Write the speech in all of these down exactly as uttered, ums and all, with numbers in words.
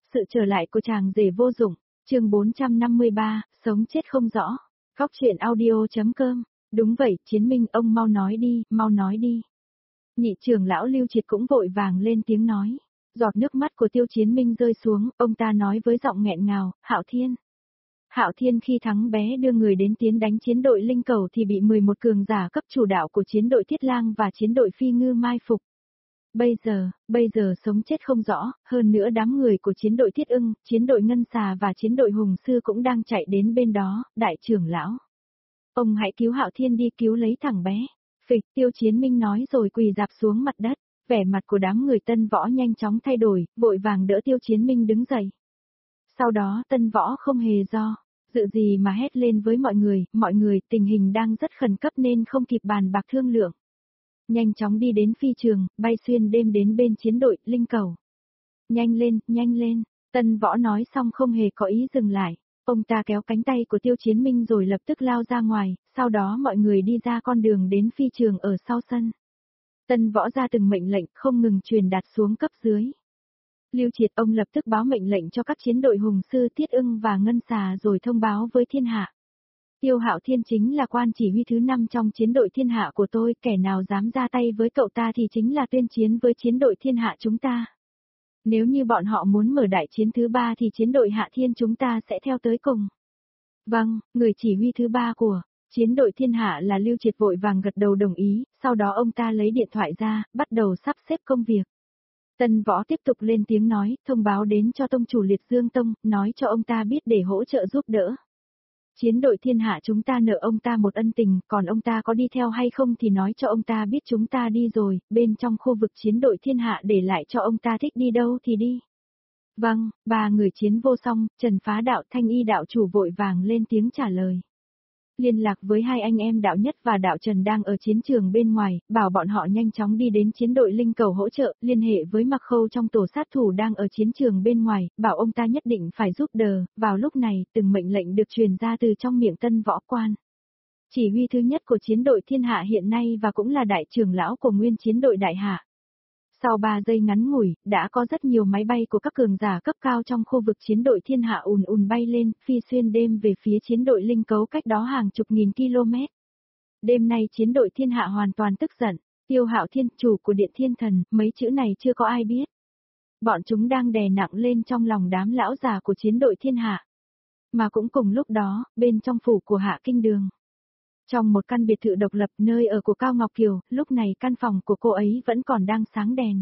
Sự trở lại của chàng rể vô dụng, chương bốn trăm năm mươi ba, sống chết không rõ. Góc truyện audio.com. Đúng vậy, Chiến Minh, ông mau nói đi, mau nói đi. Nhị trưởng lão Lưu Triệt cũng vội vàng lên tiếng nói. Giọt nước mắt của Tiêu Chiến Minh rơi xuống, ông ta nói với giọng nghẹn ngào, Hạo Thiên. Hạo Thiên khi thắng bé đưa người đến tiến đánh chiến đội Linh Cầu thì bị mười một cường giả cấp chủ đạo của chiến đội Thiết Lang và chiến đội Phi Ngư mai phục. Bây giờ, bây giờ sống chết không rõ, hơn nữa đám người của chiến đội Thiết Ưng, chiến đội Ngân Xà và chiến đội Hùng Sư cũng đang chạy đến bên đó, đại trưởng lão. Ông hãy cứu Hạo Thiên đi, cứu lấy thằng bé. Phịch, Tiêu Chiến Minh nói rồi quỳ rạp xuống mặt đất, vẻ mặt của đám người Tân Võ nhanh chóng thay đổi, vội vàng đỡ Tiêu Chiến Minh đứng dậy. Sau đó Tân Võ không hề do dự gì mà hét lên với mọi người, mọi người, tình hình đang rất khẩn cấp nên không kịp bàn bạc thương lượng. Nhanh chóng đi đến phi trường, bay xuyên đêm đến bên chiến đội Linh Cầu. Nhanh lên, nhanh lên, Tân Võ nói xong không hề có ý dừng lại. Ông ta kéo cánh tay của Tiêu Chiến Minh rồi lập tức lao ra ngoài, sau đó mọi người đi ra con đường đến phi trường ở sau sân. Tân Võ ra từng mệnh lệnh không ngừng truyền đạt xuống cấp dưới. Lưu Triệt ông lập tức báo mệnh lệnh cho các chiến đội Hùng Sư, Thiết Ưng và Ngân Xà rồi thông báo với thiên hạ. Tiêu Hạo Thiên chính là quan chỉ huy thứ năm trong chiến đội thiên hạ của tôi, kẻ nào dám ra tay với cậu ta thì chính là tuyên chiến với chiến đội thiên hạ chúng ta. Nếu như bọn họ muốn mở đại chiến thứ ba thì chiến đội Hạ Thiên chúng ta sẽ theo tới cùng. Vâng, người chỉ huy thứ ba của chiến đội thiên hạ là Lưu Triệt vội vàng gật đầu đồng ý, sau đó ông ta lấy điện thoại ra, bắt đầu sắp xếp công việc. Tân Võ tiếp tục lên tiếng nói, thông báo đến cho tông chủ Liệt Dương Tông, nói cho ông ta biết để hỗ trợ giúp đỡ. Chiến đội thiên hạ chúng ta nợ ông ta một ân tình, còn ông ta có đi theo hay không thì nói cho ông ta biết chúng ta đi rồi, bên trong khu vực chiến đội thiên hạ để lại cho ông ta thích đi đâu thì đi. Vâng, ba người chiến vô song, Trần Phá Đạo, Thanh Y đạo chủ vội vàng lên tiếng trả lời. Liên lạc với hai anh em Đạo Nhất và Đạo Trần đang ở chiến trường bên ngoài, bảo bọn họ nhanh chóng đi đến chiến đội Linh Cầu hỗ trợ, liên hệ với Mặc Khâu trong tổ sát thủ đang ở chiến trường bên ngoài, bảo ông ta nhất định phải giúp đỡ. Vào lúc này, từng mệnh lệnh được truyền ra từ trong miệng Tân Võ quan. Chỉ huy thứ nhất của chiến đội thiên hạ hiện nay và cũng là đại trưởng lão của nguyên chiến đội đại hạ. Sau ba giây ngắn ngủi, đã có rất nhiều máy bay của các cường giả cấp cao trong khu vực chiến đội thiên hạ ùn ùn bay lên, phi xuyên đêm về phía chiến đội Linh Cấu cách đó hàng chục nghìn km. Đêm nay chiến đội thiên hạ hoàn toàn tức giận, Tiêu Hạo Thiên, chủ của Điện Thiên Thần, mấy chữ này chưa có ai biết. Bọn chúng đang đè nặng lên trong lòng đám lão già của chiến đội thiên hạ. Mà cũng cùng lúc đó, bên trong phủ của Hạ Kinh Đường. Trong một căn biệt thự độc lập nơi ở của Cao Ngọc Kiều, lúc này căn phòng của cô ấy vẫn còn đang sáng đèn.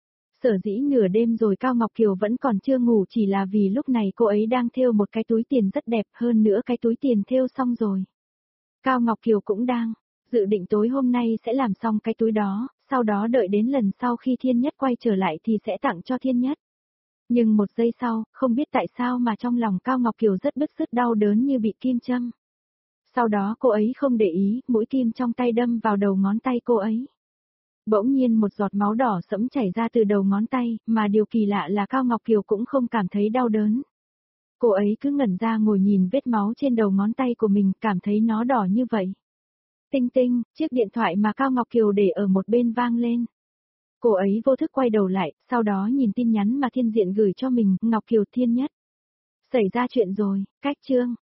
Sở dĩ nửa đêm rồi Cao Ngọc Kiều vẫn còn chưa ngủ chỉ là vì lúc này cô ấy đang thêu một cái túi tiền rất đẹp, hơn nữa cái túi tiền thêu xong rồi. Cao Ngọc Kiều cũng đang dự định tối hôm nay sẽ làm xong cái túi đó, sau đó đợi đến lần sau khi Thiên Nhất quay trở lại thì sẽ tặng cho Thiên Nhất. Nhưng một giây sau, không biết tại sao mà trong lòng Cao Ngọc Kiều rất bứt rứt đau đớn như bị kim châm. Sau đó cô ấy không để ý, mũi kim trong tay đâm vào đầu ngón tay cô ấy. Bỗng nhiên một giọt máu đỏ sẫm chảy ra từ đầu ngón tay, mà điều kỳ lạ là Cao Ngọc Kiều cũng không cảm thấy đau đớn. Cô ấy cứ ngẩn ra ngồi nhìn vết máu trên đầu ngón tay của mình, cảm thấy nó đỏ như vậy. Tinh tinh, chiếc điện thoại mà Cao Ngọc Kiều để ở một bên vang lên. Cô ấy vô thức quay đầu lại, sau đó nhìn tin nhắn mà Thiên Diện gửi cho mình, Ngọc Kiều Thiên Nhất. Xảy ra chuyện rồi, cách chương.